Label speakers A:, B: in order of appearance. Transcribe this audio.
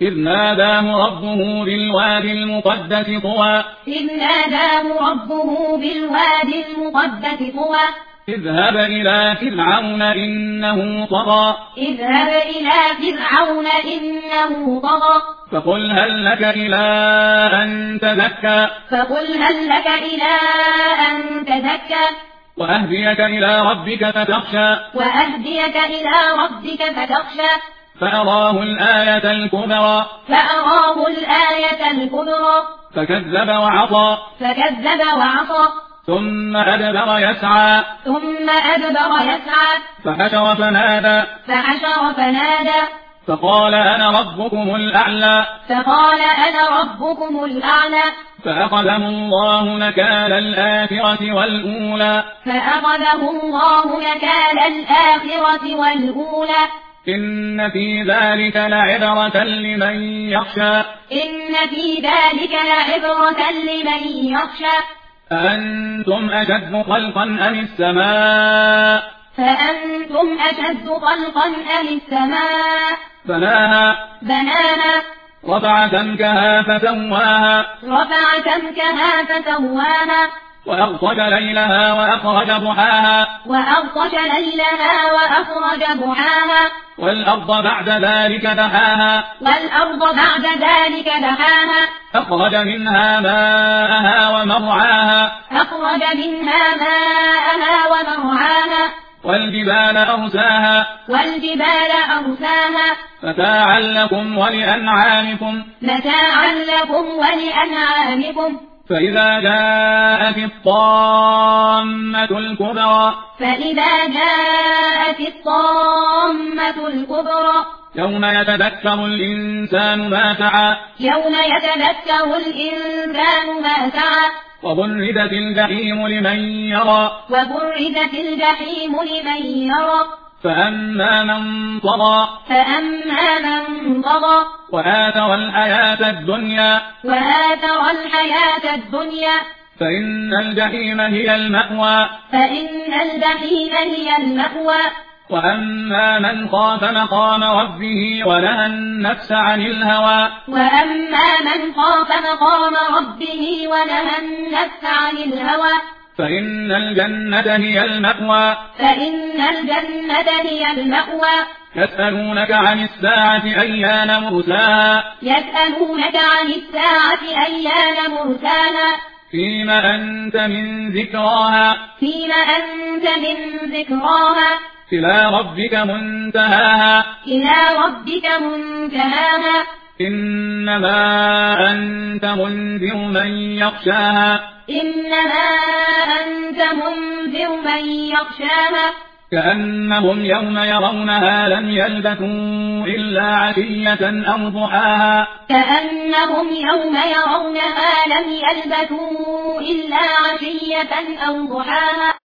A: إذ ناداه ربه بالوادي المقدس طوى اذهب إلى فرعون إنه طغى فقل هل لك إلى أن تزكى وأهديك إلى ربك فتخشى فأراه الآية الكبرى فكذب وعصى ثم أدبر يسعى فحشر فنادى فقال أنا ربكم الأعلى فأخذه الله نكال الآخرة والأولى إن في ذلك لعبرة لمن يخشى أأنتم أشد خلقا أم السماء بناها رفع سمكها فسواها وأغطش ليلها وأخرج ضحاها والأرض بعد ذلك دحاها أخرج منها ماءها ومرعاها والجبال أرساها متاعا لكم ولأنعامكم فإذا جاءت الطامة الكبرى يوم يتذكر الإنسان ما سعى وبرزت الجحيم لمن يرى فأما من طغى وآثر الحياة الدنيا فإن الجحيم هي المأوى وأما من خاف مقام ربه ونهى النفس عن الهوى فإن الجنة هي المأوى يسألونك عن الساعة أيان مرساها فيم أنت من ذكراها إلى ربك منتهاها إنما أنت منذر من يخشاها كأنهم يوم يرونها لم يلبثوا إلا عشية أو ضحاها